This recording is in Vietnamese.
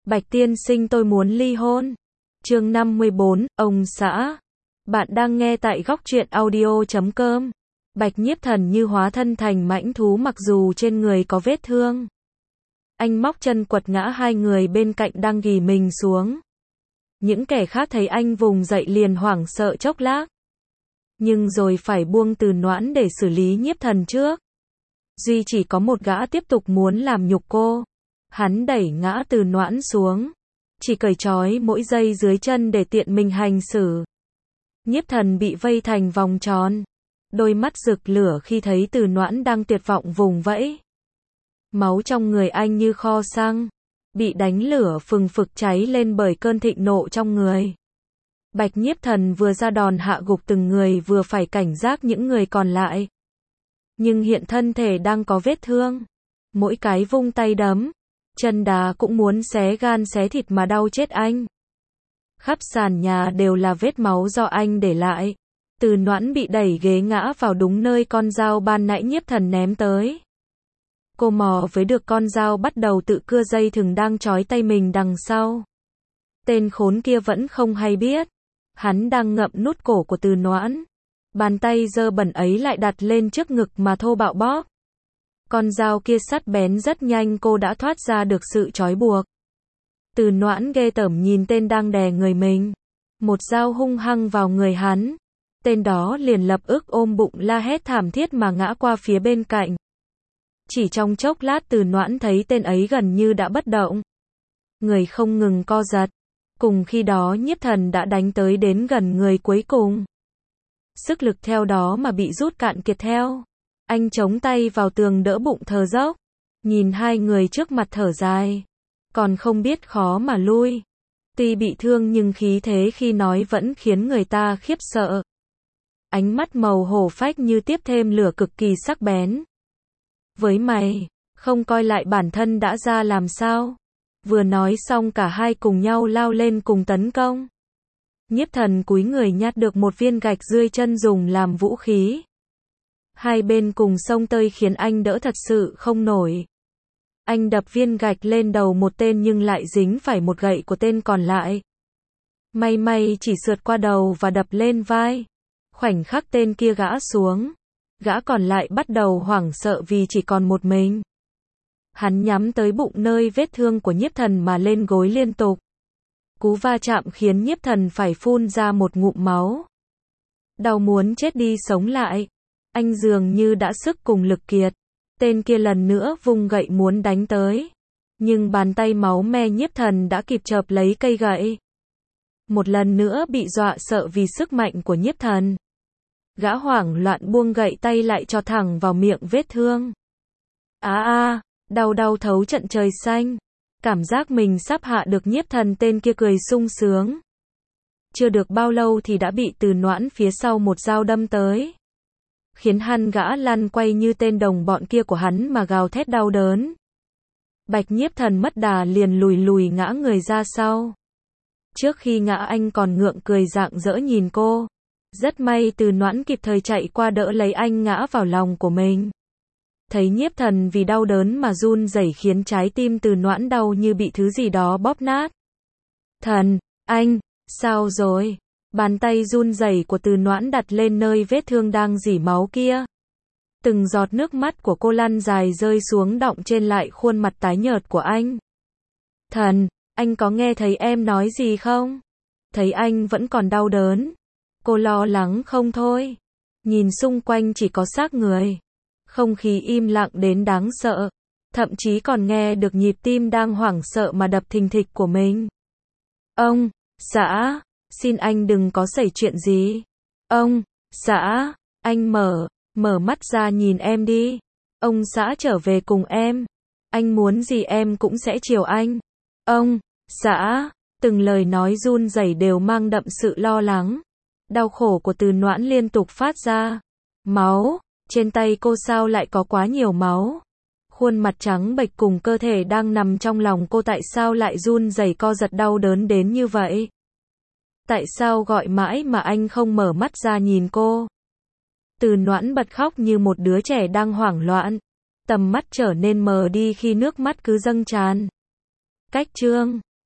Bạch tiên sinh tôi muốn ly hôn. Chương 54, ông xã. Bạn đang nghe tại góc truyện audio.com. Bạch Nhiếp Thần như hóa thân thành mãnh thú mặc dù trên người có vết thương. Anh móc chân quật ngã hai người bên cạnh đang ghì mình xuống. Những kẻ khác thấy anh vùng dậy liền hoảng sợ chốc lát. Nhưng rồi phải buông Từ Noãn để xử lý Nhiếp Thần trước. Duy chỉ có một gã tiếp tục muốn làm nhục cô. Hắn đẩy ngã Từ Noãn xuống. Chỉ cởi trói mỗi dây dưới chân để tiện mình hành xử. Nhiếp Thần bị vây thành vòng tròn. Đôi mắt rực lửa khi thấy Từ Noãn đang tuyệt vọng vùng vẫy. Máu trong người anh như kho xăng. Bị đánh lửa phừng phực cháy lên bởi cơn thịnh nộ trong người. Bạch Nhiếp Thần vừa ra đòn hạ gục từng người vừa phải cảnh giác những người còn lại. Nhưng hiện thân thể đang có vết thương. Mỗi cái vung tay đấm, chân đá cũng muốn xé gan xé thịt mà đau chết anh. Khắp sàn nhà đều là vết máu do anh để lại. Từ Noãn bị đẩy ghế ngã vào đúng nơi con dao ban nãy Nhiếp Thần ném tới. Cô mò với được con dao bắt đầu tự cưa dây thừng đang trói tay mình đằng sau. Tên khốn kia vẫn không hay biết. Hắn đang ngậm nút cổ của Từ Noãn. Bàn tay dơ bẩn ấy lại đặt lên trước ngực mà thô bạo bóp. Con dao kia sắc bén rất nhanh cô đã thoát ra được sự trói buộc. Từ Noãn ghê tởm nhìn tên đang đè người mình. Một dao hung hăng vào người hắn. Tên đó liền lập ức ôm bụng la hét thảm thiết mà ngã qua phía bên cạnh. Chỉ trong chốc lát Từ Noãn thấy tên ấy gần như đã bất động. Người không ngừng co giật. Cùng khi đó Nhiếp Thần đã đánh tới đến gần người cuối cùng. Sức lực theo đó mà bị rút cạn kiệt theo. Anh chống tay vào tường đỡ bụng thở dốc. Nhìn hai người trước mặt thở dài. Còn không biết khó mà lui. Tuy bị thương nhưng khí thế khi nói vẫn khiến người ta khiếp sợ. Ánh mắt màu hổ phách như tiếp thêm lửa cực kỳ sắc bén. Với mày, không coi lại bản thân đã ra làm sao? Vừa nói xong cả hai cùng nhau lao lên cùng tấn công. Nhiếp Thần cúi người nhặt được một viên gạch dưới chân dùng làm vũ khí. Hai bên cùng xông tơi khiến anh đỡ thật sự không nổi. Anh đập viên gạch lên đầu một tên nhưng lại dính phải một gậy của tên còn lại. May chỉ sượt qua đầu và đập lên vai. Khoảnh khắc tên kia gã xuống. Gã còn lại bắt đầu hoảng sợ vì chỉ còn một mình. Hắn nhắm tới bụng nơi vết thương của Nhiếp Thần mà lên gối liên tục. Cú va chạm khiến Nhiếp Thần phải phun ra một ngụm máu. Đau muốn chết đi sống lại. Anh dường như đã sức cùng lực kiệt. Tên kia lần nữa vung gậy muốn đánh tới. Nhưng bàn tay máu me Nhiếp Thần đã kịp chộp lấy cây gậy. Một lần nữa bị dọa sợ vì sức mạnh của Nhiếp Thần. Gã hoảng loạn buông gậy tay lại cho thẳng vào miệng vết thương. Đau thấu trận trời xanh. Cảm giác mình sắp hạ được Nhiếp Thần, tên kia cười sung sướng. Chưa được bao lâu thì đã bị Từ Noãn phía sau một dao đâm tới. Khiến hắn gã lăn quay như tên đồng bọn kia của hắn mà gào thét đau đớn. Bạch Nhiếp Thần mất đà liền lùi ngã người ra sau. Trước khi ngã anh còn ngượng cười rạng rỡ nhìn cô. Rất may Từ Noãn kịp thời chạy qua đỡ lấy anh ngã vào lòng của mình. Thấy Nhiếp Thần vì đau đớn mà run rẩy khiến trái tim Từ Noãn đau như bị thứ gì đó bóp nát. Thần, anh, sao rồi? Bàn tay run rẩy của Từ Noãn đặt lên nơi vết thương đang rỉ máu kia. Từng giọt nước mắt của cô lăn dài rơi xuống đọng trên lại khuôn mặt tái nhợt của anh. Thần, anh có nghe thấy em nói gì không? Thấy anh vẫn còn đau đớn. Cô lo lắng không thôi. Nhìn xung quanh chỉ có xác người. Không khí im lặng đến đáng sợ. Thậm chí còn nghe được nhịp tim đang hoảng sợ mà đập thình thịch của mình. Ông, xã, xin anh đừng có xảy chuyện gì. Ông, xã, anh mở mắt ra nhìn em đi. Ông xã trở về cùng em. Anh muốn gì em cũng sẽ chiều anh. Ông, xã, từng lời nói run rẩy đều mang đậm sự lo lắng. Đau khổ của Từ Noãn liên tục phát ra. Máu, trên tay cô sao lại có quá nhiều máu. Khuôn mặt trắng bệch cùng cơ thể đang nằm trong lòng cô tại sao lại run rẩy co giật đau đớn đến như vậy. Tại sao gọi mãi mà anh không mở mắt ra nhìn cô. Từ Noãn bật khóc như một đứa trẻ đang hoảng loạn. Tầm mắt trở nên mờ đi khi nước mắt cứ dâng tràn. Cách chương